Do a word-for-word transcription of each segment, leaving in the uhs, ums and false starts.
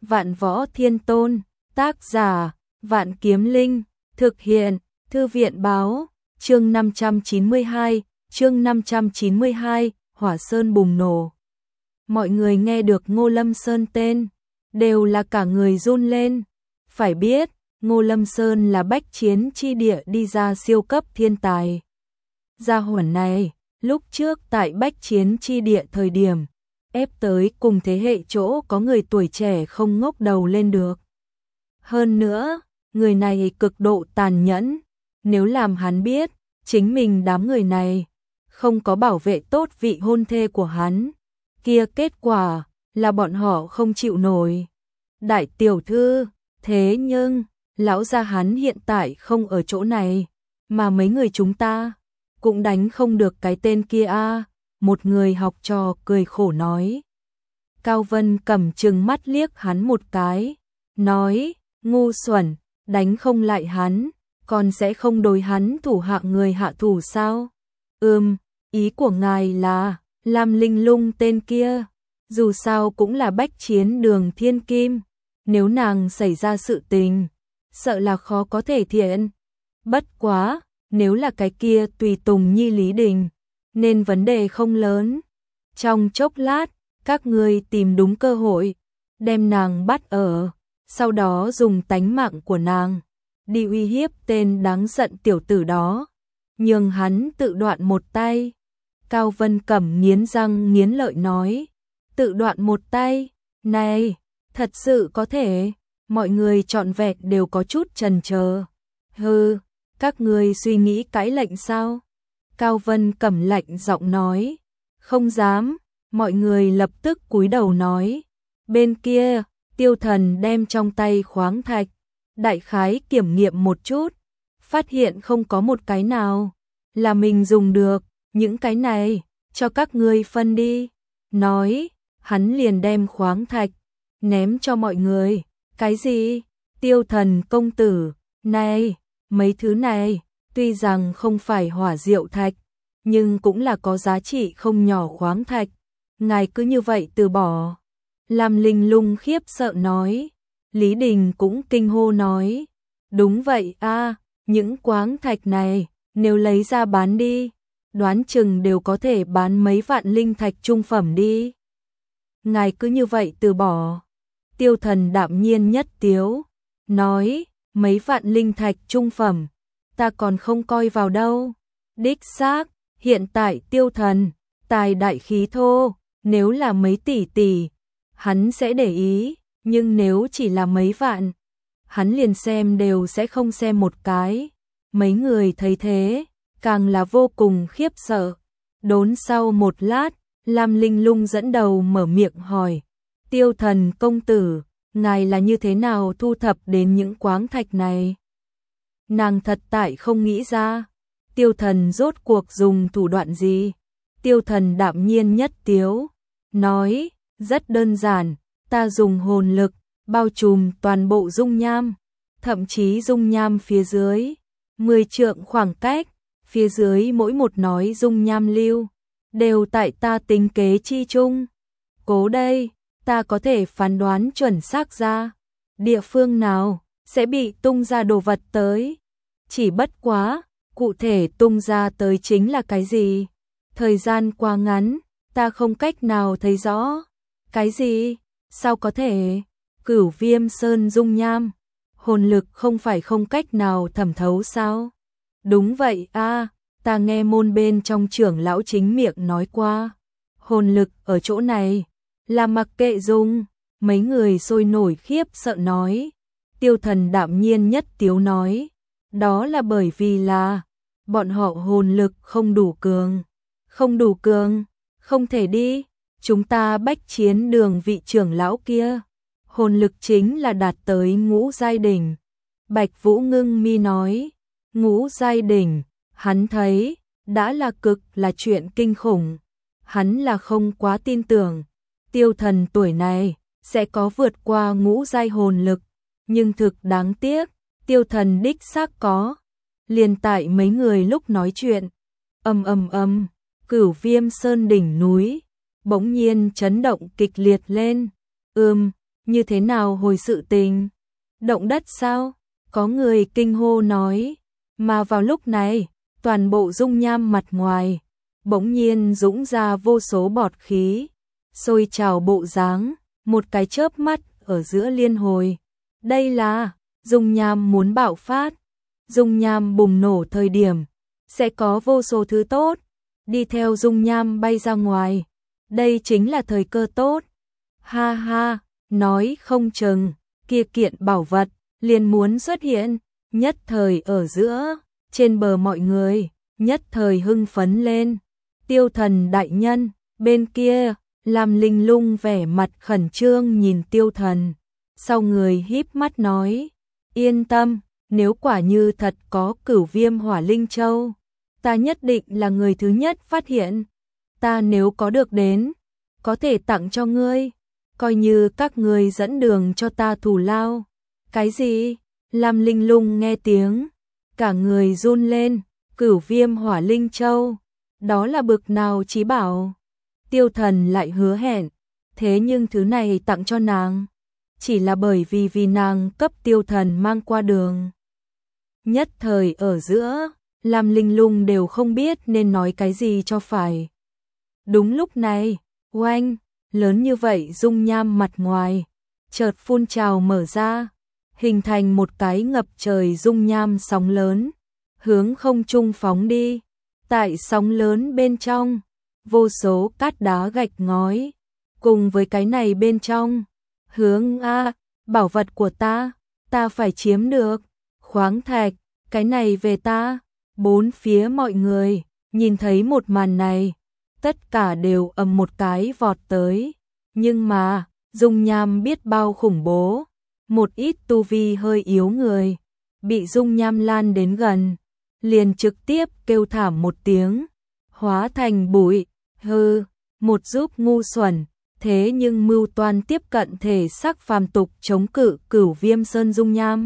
Vạn Võ Thiên Tôn, tác giả, Vạn Kiếm Linh, thực hiện, Thư viện báo, chương năm trăm chín mươi hai, chương năm trăm chín mươi hai, Hỏa Sơn bùng nổ. Mọi người nghe được Ngô Lâm Sơn tên, đều là cả người run lên. Phải biết, Ngô Lâm Sơn là bách chiến chi địa đi ra siêu cấp thiên tài. Gia hỏa này, lúc trước tại bách chiến chi địa thời điểm, ép tới cùng thế hệ chỗ có người tuổi trẻ không ngóc đầu lên được. Hơn nữa, người này cực độ tàn nhẫn, nếu làm hắn biết, chính mình đám người này không có bảo vệ tốt vị hôn thê của hắn, kia kết quả là bọn họ không chịu nổi. Đại tiểu thư, thế nhưng, lão gia hắn hiện tại không ở chỗ này, mà mấy người chúng ta cũng đánh không được cái tên kia a. À, một người học trò cười khổ nói. Cao Vân Cẩm trừng mắt liếc hắn một cái, nói, ngu xuẩn, đánh không lại hắn, còn sẽ không đối hắn thủ hạ người hạ thủ sao? Ừm, ý của ngài là, Lam Linh Lung tên kia, dù sao cũng là bách chiến đường thiên kim, nếu nàng xảy ra sự tình, sợ là khó có thể thiện. Bất quá, nếu là cái kia tùy tùng nhi Lý Đình, nên vấn đề không lớn. Trong chốc lát, các ngươi tìm đúng cơ hội, đem nàng bắt ở, sau đó dùng tánh mạng của nàng đi uy hiếp tên đáng giận tiểu tử đó, nhường hắn tự đoạn một tay. Cao Vân Cẩm nghiến răng nghiến lợi nói, tự đoạn một tay, này, thật sự có thể? Mọi người trọn vẹn đều có chút chần chờ. Hừ, các ngươi suy nghĩ cãi lệnh sao? Cao Vân Cẩm lạnh giọng nói, không dám. Mọi người lập tức cúi đầu nói. Bên kia, Tiêu Thần đem trong tay khoáng thạch, đại khái kiểm nghiệm một chút, phát hiện không có một cái nào là mình dùng được, những cái này cho các ngươi phân đi. Nói, hắn liền đem khoáng thạch ném cho mọi người. Cái gì? Tiêu Thần công tử, này, mấy thứ này, tuy rằng không phải hỏa diệu thạch, nhưng cũng là có giá trị không nhỏ khoáng thạch. Ngài cứ như vậy từ bỏ. Lam Linh Lung khiếp sợ nói. Lý Đình cũng kinh hô nói. Đúng vậy a, à, những khoáng thạch này, nếu lấy ra bán đi, đoán chừng đều có thể bán mấy vạn linh thạch trung phẩm đi. Ngài cứ như vậy từ bỏ. Tiêu Thần đạm nhiên nhất tiếu, nói, mấy vạn linh thạch trung phẩm, ta còn không coi vào đâu. Đích xác, hiện tại Tiêu Thần, tài đại khí thô, nếu là mấy tỷ tỷ, hắn sẽ để ý, nhưng nếu chỉ là mấy vạn, hắn liền xem đều sẽ không xem một cái. Mấy người thấy thế, càng là vô cùng khiếp sợ. Đốn sau một lát, Lam Linh Lung dẫn đầu mở miệng hỏi, Tiêu Thần công tử, ngài là như thế nào thu thập đến những khoáng thạch này? Nàng thật tại không nghĩ ra, Tiêu Thần rốt cuộc dùng thủ đoạn gì? Tiêu Thần đạm nhiên nhất tiếu, nói, rất đơn giản, ta dùng hồn lực, bao trùm toàn bộ dung nham, thậm chí dung nham phía dưới, mười trượng khoảng cách, phía dưới mỗi một nói dung nham lưu, đều tại ta tính kế chi chung. Cố đây, ta có thể phán đoán chuẩn xác ra, địa phương nào sẽ bị tung ra đồ vật tới. Chỉ bất quá, cụ thể tung ra tới chính là cái gì? Thời gian quá ngắn, ta không cách nào thấy rõ. Cái gì? Sao có thể? Cửu Viêm Sơn dung nham, hồn lực không phải không cách nào thẩm thấu sao? Đúng vậy a, à, ta nghe môn bên trong trưởng lão chính miệng nói qua. Hồn lực ở chỗ này, là mặc kệ dùng. Mấy người sôi nổi khiếp sợ nói. Tiêu Thần đạm nhiên nhất tiếu nói, đó là bởi vì là bọn họ hồn lực không đủ cường. Không đủ cường, không thể đi. Chúng ta bách chiến đường vị trưởng lão kia, hồn lực chính là đạt tới ngũ giai đỉnh. Bạch Vũ ngưng mi nói, ngũ giai đỉnh, hắn thấy, đã là cực là chuyện kinh khủng. Hắn là không quá tin tưởng, Tiêu Thần tuổi này, sẽ có vượt qua ngũ giai hồn lực. Nhưng thực đáng tiếc, Tiêu Thần đích xác có. Liền tại mấy người lúc nói chuyện, ầm ầm ầm, Cửu Viêm Sơn đỉnh núi bỗng nhiên chấn động kịch liệt lên. Ừm, Như thế nào hồi sự tình? Động đất sao? Có người kinh hô nói. Mà vào lúc này, toàn bộ dung nham mặt ngoài bỗng nhiên dũng ra vô số bọt khí, sôi trào bộ dáng, một cái chớp mắt ở giữa liên hồi. Đây là dung nham muốn bạo phát. Dung nham bùng nổ thời điểm, sẽ có vô số thứ tốt đi theo dung nham bay ra ngoài. Đây chính là thời cơ tốt. Ha ha, nói không chừng, kia kiện bảo vật liền muốn xuất hiện. Nhất thời ở giữa, trên bờ mọi người, nhất thời hưng phấn lên. Tiêu Thần đại nhân, bên kia, Lam Linh Lung vẻ mặt khẩn trương nhìn Tiêu Thần. Sau người híp mắt nói, yên tâm, nếu quả như thật có Cửu Viêm Hỏa Linh Châu, ta nhất định là người thứ nhất phát hiện. Ta nếu có được đến, có thể tặng cho ngươi, coi như các ngươi dẫn đường cho ta thù lao. Cái gì? Lam Linh Lung nghe tiếng, cả người run lên. Cửu Viêm Hỏa Linh Châu, đó là bực nào chí bảo? Tiêu Thần lại hứa hẹn, thế nhưng thứ này tặng cho nàng, chỉ là bởi vì vì nàng cấp Tiêu Thần mang qua đường. Nhất thời ở giữa, Lam Linh Lung đều không biết nên nói cái gì cho phải. Đúng lúc này, oanh, lớn như vậy dung nham mặt ngoài, chợt phun trào mở ra, hình thành một cái ngập trời dung nham sóng lớn, hướng không trung phóng đi. Tại sóng lớn bên trong, vô số cát đá gạch ngói, cùng với cái này bên trong, hướng a, bảo vật của ta, ta phải chiếm được, khoáng thạch, cái này về ta. Bốn phía mọi người nhìn thấy một màn này, tất cả đều ầm một cái vọt tới, nhưng mà dung nham biết bao khủng bố, một ít tu vi hơi yếu người bị dung nham lan đến gần, liền trực tiếp kêu thảm một tiếng, hóa thành bụi. Hừ, một giúp ngu xuẩn, thế nhưng mưu toan tiếp cận thể xác phàm tục chống cự Cửu Viêm Sơn dung nham,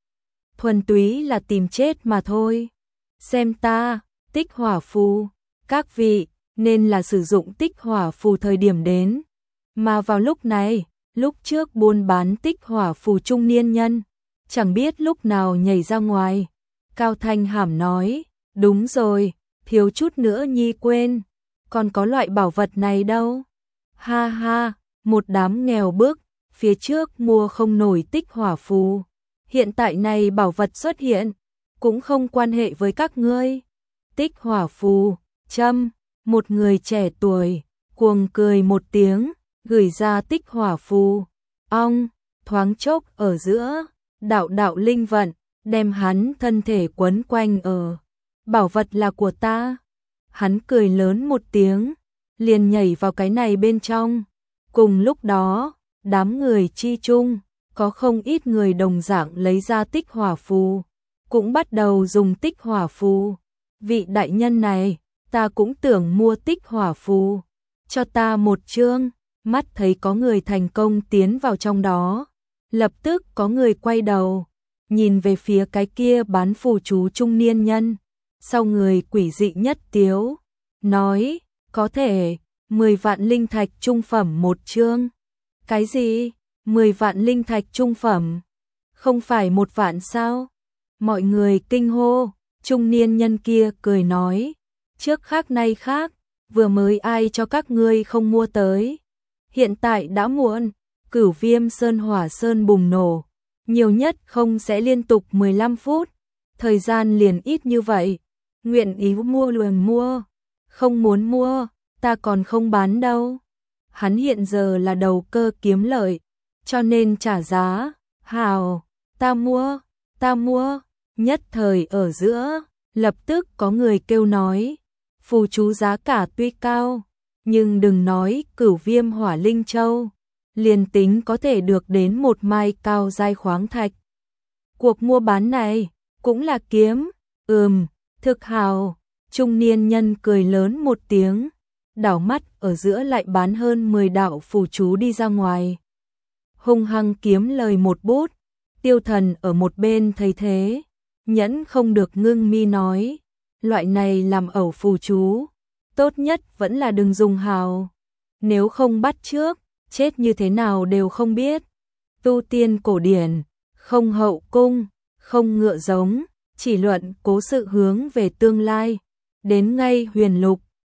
thuần túy là tìm chết mà thôi. Xem ta, tích hỏa phù, các vị nên là sử dụng tích hỏa phù thời điểm đến. Mà vào lúc này, lúc trước buôn bán tích hỏa phù trung niên nhân, chẳng biết lúc nào nhảy ra ngoài, cao thanh hàm nói, đúng rồi, thiếu chút nữa nhi quên, còn có loại bảo vật này đâu. Ha ha, một đám nghèo bức, phía trước mua không nổi tích hỏa phù, hiện tại này bảo vật xuất hiện, cũng không quan hệ với các ngươi. Tích hỏa phù, châm, một người trẻ tuổi, cuồng cười một tiếng, gửi ra tích hỏa phù. Ong, thoáng chốc ở giữa, đạo đạo linh vận, đem hắn thân thể quấn quanh ở. Bảo vật là của ta. Hắn cười lớn một tiếng, liền nhảy vào cái này bên trong. Cùng lúc đó, đám người chi chung, có không ít người đồng dạng lấy ra tích hỏa phù, cũng bắt đầu dùng tích hỏa phù. Vị đại nhân này, ta cũng tưởng mua tích hỏa phù, cho ta một chương. Mắt thấy có người thành công tiến vào trong đó, lập tức có người quay đầu, nhìn về phía cái kia bán phù chú trung niên nhân. Sau người quỷ dị nhất tiếu, nói, có thể, mười vạn linh thạch trung phẩm một chương. Cái gì? mười vạn linh thạch trung phẩm? Không phải một vạn sao? Mọi người kinh hô, trung niên nhân kia cười nói, trước khác nay khác, vừa mới ai cho các ngươi không mua tới. Hiện tại đã muộn, Cửu Viêm Sơn Hỏa Sơn bùng nổ, nhiều nhất không sẽ liên tục mười lăm phút, thời gian liền ít như vậy, nguyện ý mua liền mua, không muốn mua, ta còn không bán đâu. Hắn hiện giờ là đầu cơ kiếm lợi, cho nên trả giá. Hào, ta mua, ta mua. Nhất thời ở giữa, lập tức có người kêu nói, phù chú giá cả tuy cao, nhưng đừng nói Cửu Viêm Hỏa Linh Châu, liền tính có thể được đến một mai cao giai khoáng thạch. Cuộc mua bán này cũng là kiếm. Ừm, thực hào. Trung niên nhân cười lớn một tiếng, đảo mắt ở giữa lại bán hơn mười đạo phù chú đi ra ngoài. Hung hăng kiếm lời một bút. Tiêu Thần ở một bên thấy thế, nhẫn không được ngưng mi nói, loại này làm ẩu phù chú, tốt nhất vẫn là đừng dùng hào, nếu không bắt trước, chết như thế nào đều không biết. tu tiên cổ điển, không hậu cung, không ngựa giống, chỉ luận cố sự hướng về tương lai. Đến ngay huyền lục,